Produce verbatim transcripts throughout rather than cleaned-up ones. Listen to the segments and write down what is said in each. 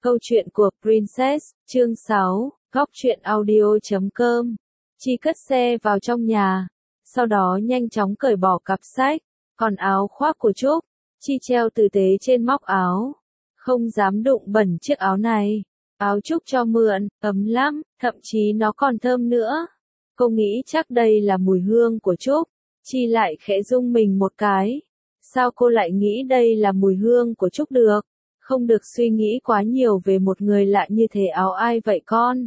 Câu chuyện của Princess, chương sáu, góc truyện audio chấm com. Chi cất xe vào trong nhà, sau đó nhanh chóng cởi bỏ cặp sách, còn áo khoác của Trúc, Chi treo tử tế trên móc áo. Không dám đụng bẩn chiếc áo này. Áo Trúc cho mượn, ấm lắm, thậm chí nó còn thơm nữa. Cô nghĩ chắc đây là mùi hương của Trúc. Chi lại khẽ rung mình một cái. Sao cô lại nghĩ đây là mùi hương của Trúc được? Không được suy nghĩ quá nhiều về một người lạ như thế. Áo ai vậy con?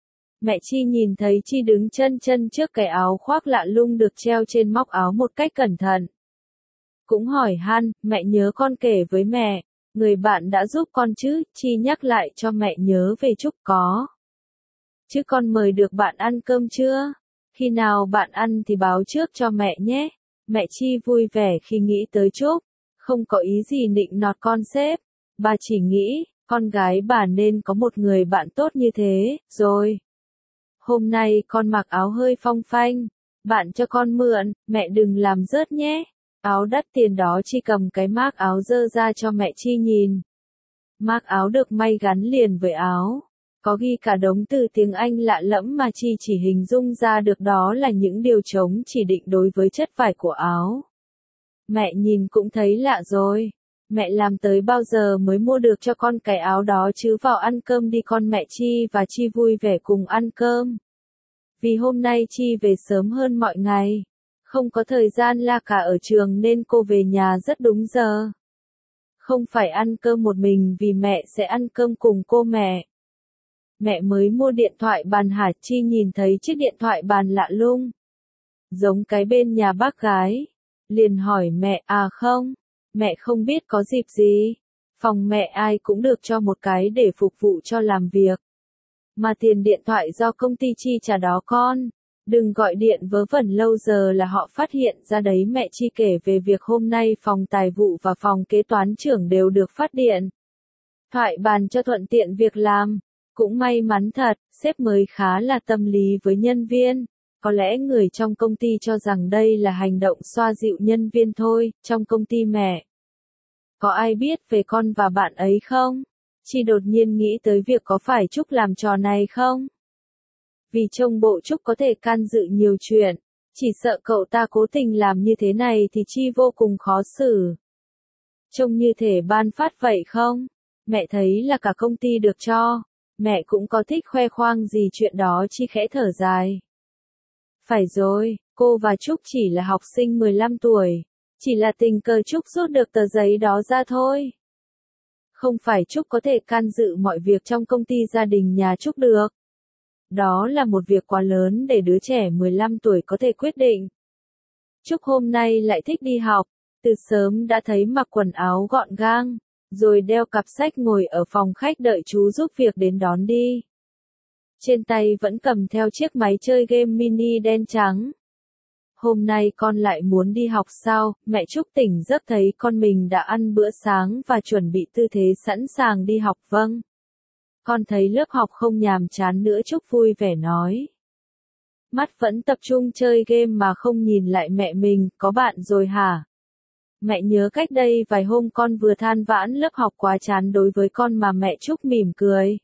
Mẹ Chi nhìn thấy Chi đứng chân chân trước cái áo khoác lạ lung được treo trên móc áo một cách cẩn thận. Cũng hỏi han, mẹ nhớ con kể với mẹ, người bạn đã giúp con chứ? Chi nhắc lại cho mẹ nhớ về Trúc. Có. Chứ con mời được bạn ăn cơm chưa? Khi nào bạn ăn thì báo trước cho mẹ nhé. Mẹ Chi vui vẻ khi nghĩ tới Trúc. Không có ý gì nịnh nọt con sếp. Bà chỉ nghĩ, con gái bà nên có một người bạn tốt như thế, rồi. Hôm nay con mặc áo hơi phong phanh. Bạn cho con mượn, mẹ đừng làm rớt nhé. Áo đắt tiền đó. Chi cầm cái mác áo dơ ra cho mẹ Chi nhìn. Mác áo được may gắn liền với áo. Có ghi cả đống từ tiếng Anh lạ lẫm mà Chi chỉ hình dung ra được đó là những điều trống chỉ định đối với chất vải của áo. Mẹ nhìn cũng thấy lạ rồi. Mẹ làm tới bao giờ mới mua được cho con cái áo đó chứ? Vào ăn cơm đi con. Mẹ Chi và Chi vui vẻ cùng ăn cơm. Vì hôm nay Chi về sớm hơn mọi ngày. Không có thời gian la cả ở trường nên cô về nhà rất đúng giờ. Không phải ăn cơm một mình vì mẹ sẽ ăn cơm cùng cô. Mẹ. Mẹ mới mua điện thoại bàn hả? Chi nhìn thấy chiếc điện thoại bàn lạ lung. Giống cái bên nhà bác gái. Liền hỏi mẹ, à không, mẹ không biết có dịp gì. Phòng mẹ ai cũng được cho một cái để phục vụ cho làm việc. Mà tiền điện thoại do công ty chi trả đó con. Đừng gọi điện vớ vẩn lâu giờ là họ phát hiện ra đấy. Mẹ Chi kể về việc hôm nay phòng tài vụ và phòng kế toán trưởng đều được phát điện thoại bàn cho thuận tiện việc làm. Cũng may mắn thật, sếp mới khá là tâm lý với nhân viên. Có lẽ người trong công ty cho rằng đây là hành động xoa dịu nhân viên thôi. Trong công ty mẹ, có ai biết về con và bạn ấy không? Chi đột nhiên nghĩ tới việc có phải Trúc làm trò này không? Vì trông bộ Trúc có thể can dự nhiều chuyện. Chỉ sợ cậu ta cố tình làm như thế này thì Chi vô cùng khó xử. Trông như thể ban phát vậy không? Mẹ thấy là cả công ty được cho. Mẹ cũng có thích khoe khoang gì chuyện đó. Chi khẽ thở dài. Phải rồi, cô và Trúc chỉ là học sinh mười lăm tuổi. Chỉ là tình cờ Trúc rút được tờ giấy đó ra thôi. Không phải Trúc có thể can dự mọi việc trong công ty gia đình nhà Trúc được. Đó là một việc quá lớn để đứa trẻ mười lăm tuổi có thể quyết định. Trúc hôm nay lại thích đi học. Từ sớm đã thấy mặc quần áo gọn gàng, rồi đeo cặp sách ngồi ở phòng khách đợi chú giúp việc đến đón đi. Trên tay vẫn cầm theo chiếc máy chơi game mini đen trắng. Hôm nay con lại muốn đi học sao? Mẹ Trúc tỉnh giấc thấy con mình đã ăn bữa sáng và chuẩn bị tư thế sẵn sàng đi học. Vâng. Con thấy lớp học không nhàm chán nữa. Trúc vui vẻ nói. Mắt vẫn tập trung chơi game mà không nhìn lại mẹ mình. Có bạn rồi hả? Mẹ nhớ cách đây vài hôm con vừa than vãn lớp học quá chán đối với con mà. Mẹ Trúc mỉm cười.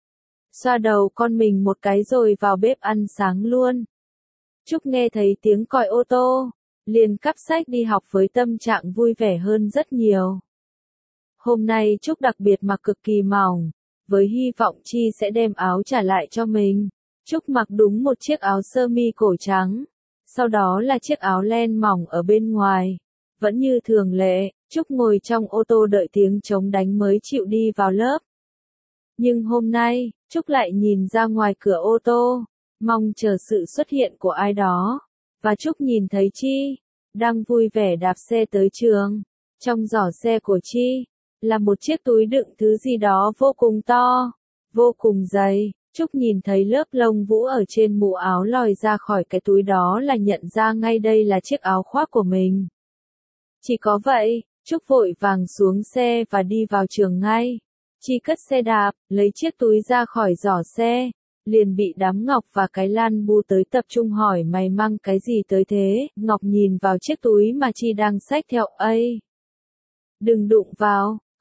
Xoa đầu con mình một cái rồi vào bếp ăn sáng luôn. Trúc nghe thấy tiếng còi ô tô, liền cắp sách đi học với tâm trạng vui vẻ hơn rất nhiều. Hôm nay Trúc đặc biệt mặc cực kỳ mỏng, với hy vọng Chi sẽ đem áo trả lại cho mình. Trúc mặc đúng một chiếc áo sơ mi cổ trắng, sau đó là chiếc áo len mỏng ở bên ngoài. Vẫn như thường lệ, Trúc ngồi trong ô tô đợi tiếng trống đánh mới chịu đi vào lớp. Nhưng hôm nay, Trúc lại nhìn ra ngoài cửa ô tô, mong chờ sự xuất hiện của ai đó. Và Trúc nhìn thấy Chi, đang vui vẻ đạp xe tới trường. Trong giỏ xe của Chi, là một chiếc túi đựng thứ gì đó vô cùng to, vô cùng dày. Trúc nhìn thấy lớp lông vũ ở trên mũ áo lòi ra khỏi cái túi đó là nhận ra ngay đây là chiếc áo khoác của mình. Chỉ có vậy, Trúc vội vàng xuống xe và đi vào trường ngay. Chi cất xe đạp, lấy chiếc túi ra khỏi giỏ xe, liền bị đám Ngọc và cái Lan bu tới tập trung hỏi mày mang cái gì tới thế. Ngọc nhìn vào chiếc túi mà Chi đang xách theo. Ây! Đừng đụng vào,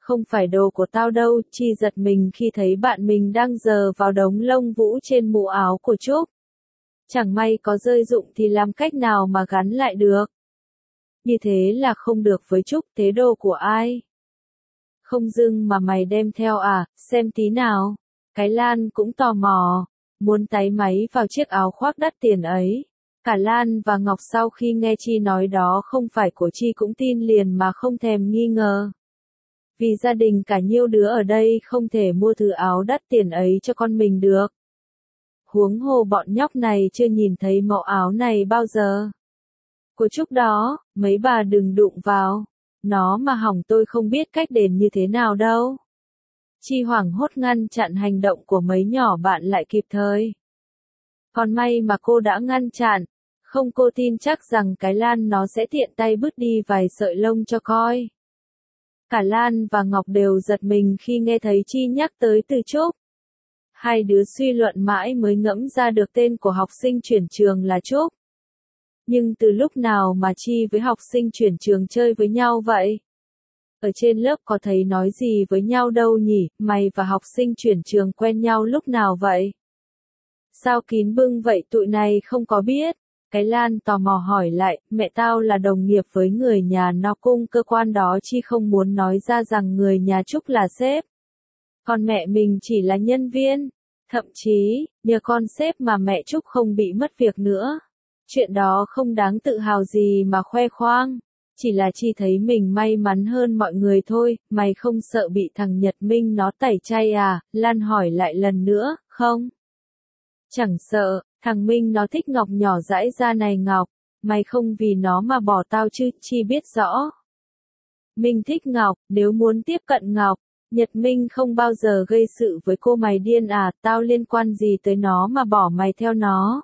Không phải đồ của tao đâu, Chi giật mình khi thấy bạn mình đang giở vào đống lông vũ trên mũ áo của Trúc. Chẳng may có rơi rụng thì làm cách nào mà gắn lại được. Như thế là không được với Trúc, thế đồ của ai? Không dưng mà mày đem theo à, xem tí nào. Cái Lan cũng tò mò, muốn táy máy vào chiếc áo khoác đắt tiền ấy. Cả Lan và Ngọc sau khi nghe Chi nói đó không phải của Chi cũng tin liền mà không thèm nghi ngờ. Vì gia đình cả nhiêu đứa ở đây không thể mua thứ áo đắt tiền ấy cho con mình được. Huống hồ bọn nhóc này chưa nhìn thấy mẫu áo này bao giờ. Của Trúc đó, mấy bà đừng đụng vào. Nó mà hỏng tôi không biết cách đền như thế nào đâu. Chi hoảng hốt ngăn chặn hành động của mấy nhỏ bạn lại kịp thời. Còn may mà cô đã ngăn chặn, không cô tin chắc rằng cái Lan nó sẽ tiện tay bứt đi vài sợi lông cho coi. Cả Lan và Ngọc đều giật mình khi nghe thấy Chi nhắc tới từ Trúc. Hai đứa suy luận mãi mới ngẫm ra được tên của học sinh chuyển trường là Trúc. Nhưng từ lúc nào mà Chi với học sinh chuyển trường chơi với nhau vậy? Ở trên lớp có thấy nói gì với nhau đâu nhỉ, mày và học sinh chuyển trường quen nhau lúc nào vậy? Sao kín bưng vậy tụi này không có biết? Cái Lan tò mò hỏi lại, mẹ tao là đồng nghiệp với người nhà nó cung cơ quan đó, Chi không muốn nói ra rằng người nhà Trúc là sếp. Còn mẹ mình chỉ là nhân viên. Thậm chí, nhờ con sếp mà mẹ Trúc không bị mất việc nữa. Chuyện đó không đáng tự hào gì mà khoe khoang. Chỉ là Chi thấy mình may mắn hơn mọi người thôi. Mày không sợ bị thằng Nhật Minh nó tẩy chay à? Lan hỏi lại lần nữa, không? Chẳng sợ, thằng Minh nó thích Ngọc nhỏ dãi ra này Ngọc. Mày không vì nó mà bỏ tao chứ, Chi biết rõ. Minh thích Ngọc, nếu muốn tiếp cận Ngọc, Nhật Minh không bao giờ gây sự với cô. Mày điên à, tao liên quan gì tới nó mà bỏ mày theo nó.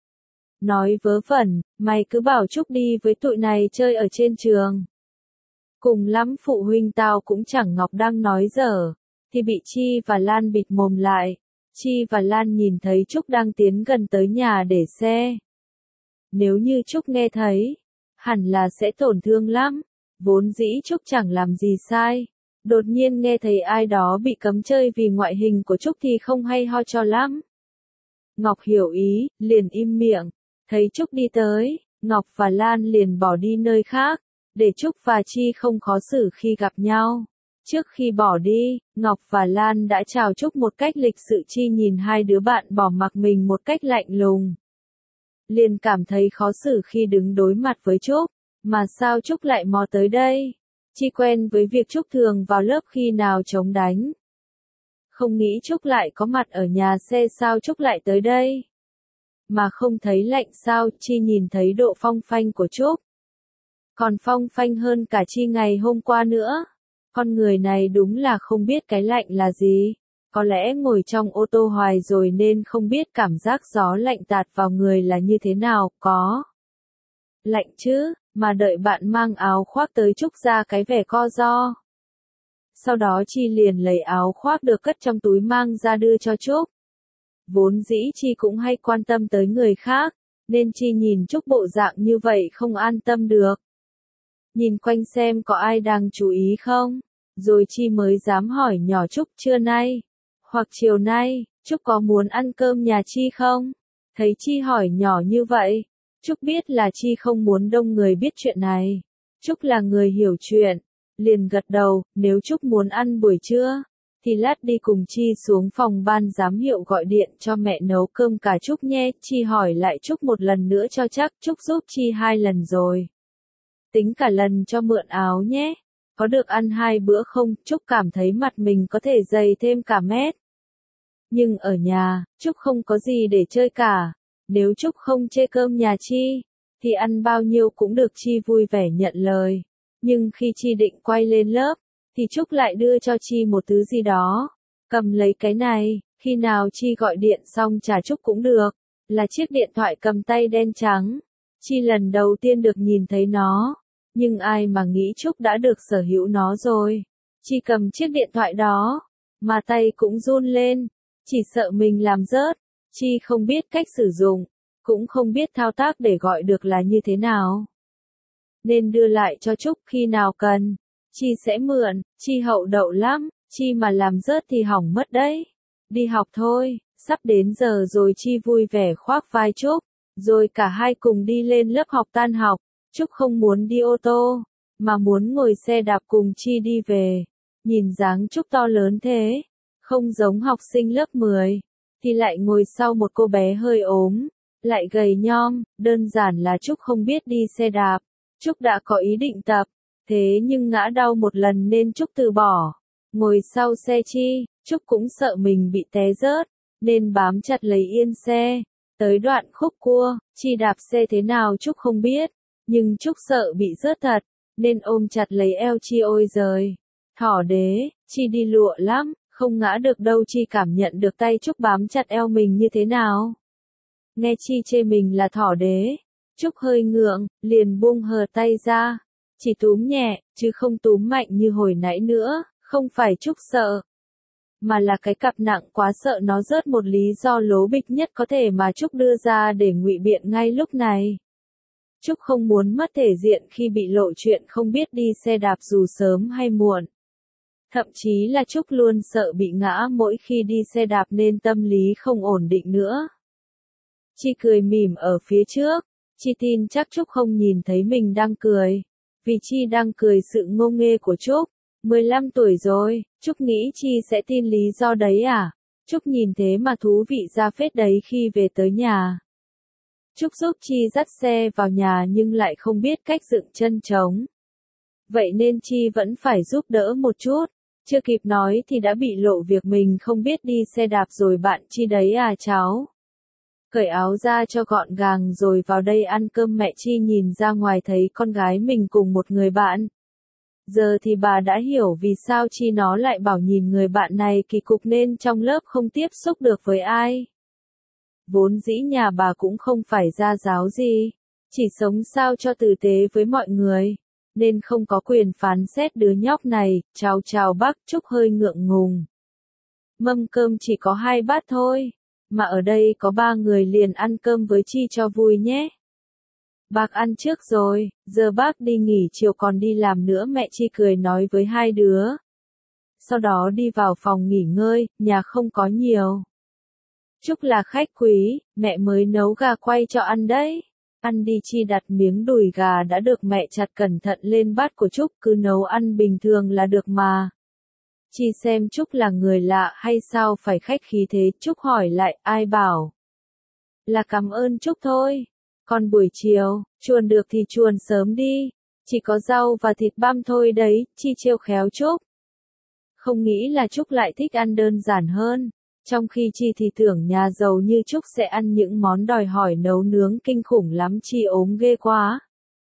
Nói vớ vẩn, mày cứ bảo Trúc đi với tụi này chơi ở trên trường. Cùng lắm phụ huynh tao cũng chẳng. Ngọc đang nói dở, thì bị Chi và Lan bịt mồm lại. Chi và Lan nhìn thấy Trúc đang tiến gần tới nhà để xe. Nếu như Trúc nghe thấy, hẳn là sẽ tổn thương lắm. Vốn dĩ Trúc chẳng làm gì sai. Đột nhiên nghe thấy ai đó bị cấm chơi vì ngoại hình của Trúc thì không hay ho cho lắm. Ngọc hiểu ý, liền im miệng. Thấy Trúc đi tới, Ngọc và Lan liền bỏ đi nơi khác, để Trúc và Chi không khó xử khi gặp nhau. Trước khi bỏ đi, Ngọc và Lan đã chào Trúc một cách lịch sự. Chi nhìn hai đứa bạn bỏ mặc mình một cách lạnh lùng. Liền cảm thấy khó xử khi đứng đối mặt với Trúc. Mà sao Trúc lại mò tới đây? Chi quen với việc Trúc thường vào lớp khi nào chống đánh. Không nghĩ Trúc lại có mặt ở nhà xe, sao Trúc lại tới đây? Mà không thấy lạnh sao? Chi nhìn thấy độ phong phanh của Trúc. Còn phong phanh hơn cả Chi ngày hôm qua nữa. Con người này đúng là không biết cái lạnh là gì. Có lẽ ngồi trong ô tô hoài rồi nên không biết cảm giác gió lạnh tạt vào người là như thế nào. Có lạnh chứ, mà đợi bạn mang áo khoác tới Trúc ra cái vẻ co ro. Sau đó Chi liền lấy áo khoác được cất trong túi mang ra đưa cho Trúc. Vốn dĩ Chi cũng hay quan tâm tới người khác, nên Chi nhìn Trúc bộ dạng như vậy không an tâm được. Nhìn quanh xem có ai đang chú ý không, rồi Chi mới dám hỏi nhỏ Trúc, trưa nay, hoặc chiều nay, Trúc có muốn ăn cơm nhà Chi không? Thấy Chi hỏi nhỏ như vậy, Trúc biết là Chi không muốn đông người biết chuyện này. Trúc là người hiểu chuyện, liền gật đầu, nếu Trúc muốn ăn buổi trưa, thì lát đi cùng Chi xuống phòng ban giám hiệu gọi điện cho mẹ nấu cơm cả Trúc nhé. Chi hỏi lại Trúc một lần nữa cho chắc. Trúc giúp Chi hai lần rồi. Tính cả lần cho mượn áo nhé. Có được ăn hai bữa không? Trúc cảm thấy mặt mình có thể dày thêm cả mét. Nhưng ở nhà, Trúc không có gì để chơi cả. Nếu Trúc không chê cơm nhà Chi, thì ăn bao nhiêu cũng được. Chi vui vẻ nhận lời. Nhưng khi Chi định quay lên lớp, thì Trúc lại đưa cho Chi một thứ gì đó. Cầm lấy cái này, khi nào Chi gọi điện xong trả Trúc cũng được. Là chiếc điện thoại cầm tay đen trắng. Chi lần đầu tiên được nhìn thấy nó. Nhưng ai mà nghĩ Trúc đã được sở hữu nó rồi. Chi cầm chiếc điện thoại đó, mà tay cũng run lên. Chỉ sợ mình làm rớt. Chi không biết cách sử dụng, cũng không biết thao tác để gọi được là như thế nào. Nên đưa lại cho Trúc khi nào cần. Chi sẽ mượn, Chi hậu đậu lắm, Chi mà làm rớt thì hỏng mất đấy. Đi học thôi, sắp đến giờ rồi. Chi vui vẻ khoác vai Trúc, rồi cả hai cùng đi lên lớp học. Tan học, Trúc không muốn đi ô tô, mà muốn ngồi xe đạp cùng Chi đi về. Nhìn dáng Trúc to lớn thế, không giống học sinh lớp mười, thì lại ngồi sau một cô bé hơi ốm, lại gầy nhom. Đơn giản là Trúc không biết đi xe đạp. Trúc đã có ý định tập, thế nhưng ngã đau một lần nên Trúc từ bỏ. Ngồi sau xe Chi, Trúc cũng sợ mình bị té rớt, nên bám chặt lấy yên xe. Tới đoạn khúc cua, Chi đạp xe thế nào Trúc không biết, nhưng Trúc sợ bị rớt thật, nên ôm chặt lấy eo Chi. Ôi giời, thỏ đế, Chi đi lụa lắm, không ngã được đâu. Chi cảm nhận được tay Trúc bám chặt eo mình như thế nào. Nghe Chi chê mình là thỏ đế, Trúc hơi ngượng, liền buông hờ tay ra. Chỉ túm nhẹ, chứ không túm mạnh như hồi nãy nữa. Không phải Trúc sợ, mà là cái cặp nặng quá, sợ nó rớt. Một lý do lố bịch nhất có thể mà Trúc đưa ra để ngụy biện ngay lúc này. Trúc không muốn mất thể diện khi bị lộ chuyện không biết đi xe đạp dù sớm hay muộn. Thậm chí là Trúc luôn sợ bị ngã mỗi khi đi xe đạp nên tâm lý không ổn định nữa. Chi cười mỉm ở phía trước. Chi tin chắc Trúc không nhìn thấy mình đang cười, vì Chi đang cười sự ngô nghê của Trúc. mười lăm tuổi rồi, Trúc nghĩ Chi sẽ tin lý do đấy à? Trúc nhìn thế mà thú vị ra phết đấy. Khi về tới nhà, Trúc giúp Chi dắt xe vào nhà nhưng lại không biết cách dựng chân trống. Vậy nên Chi vẫn phải giúp đỡ một chút. Chưa kịp nói thì đã bị lộ việc mình không biết đi xe đạp rồi. Bạn Chi đấy à cháu? Cởi áo ra cho gọn gàng rồi vào đây ăn cơm. Mẹ Chi nhìn ra ngoài thấy con gái mình cùng một người bạn. Giờ thì bà đã hiểu vì sao Chi nó lại bảo nhìn người bạn này kỳ cục nên trong lớp không tiếp xúc được với ai. Vốn dĩ nhà bà cũng không phải gia giáo gì, chỉ sống sao cho tử tế với mọi người, nên không có quyền phán xét đứa nhóc này. Chào chào bác. Trúc hơi ngượng ngùng. Mâm cơm chỉ có hai bát thôi, mà ở đây có ba người liền ăn cơm với Chi cho vui nhé. Bác ăn trước rồi, giờ bác đi nghỉ chiều còn đi làm nữa. Mẹ Chi cười nói với hai đứa. Sau đó đi vào phòng nghỉ ngơi, nhà không có nhiều. Trúc là khách quý, mẹ mới nấu gà quay cho ăn đấy. Ăn đi. Chi đặt miếng đùi gà đã được mẹ chặt cẩn thận lên bát của Trúc. Cứ nấu ăn bình thường là được mà. Chi xem Trúc là người lạ hay sao phải khách khí thế. Trúc hỏi lại. Ai bảo? Là cảm ơn Trúc thôi. Còn buổi chiều, chuồn được thì chuồn sớm đi. Chỉ có rau và thịt băm thôi đấy. Chi trêu khéo Trúc. Không nghĩ là Trúc lại thích ăn đơn giản hơn. Trong khi Chi thì tưởng nhà giàu như Trúc sẽ ăn những món đòi hỏi nấu nướng kinh khủng lắm. Chi ốm ghê quá.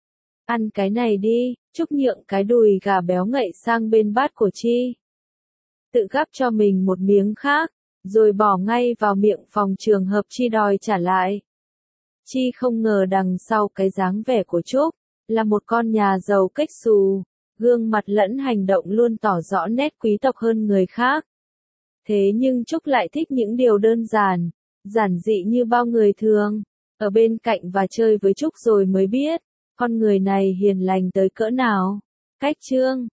Ăn cái này đi. Trúc nhượng cái đùi gà béo ngậy sang bên bát của Chi. Tự gắp cho mình một miếng khác, rồi bỏ ngay vào miệng phòng trường hợp Chi đòi trả lại. Chi không ngờ đằng sau cái dáng vẻ của Trúc, là một con nhà giàu kếch xù, gương mặt lẫn hành động luôn tỏ rõ nét quý tộc hơn người khác. Thế nhưng Trúc lại thích những điều đơn giản, giản dị như bao người thường. Ở bên cạnh và chơi với Trúc rồi mới biết, con người này hiền lành tới cỡ nào. Cách chương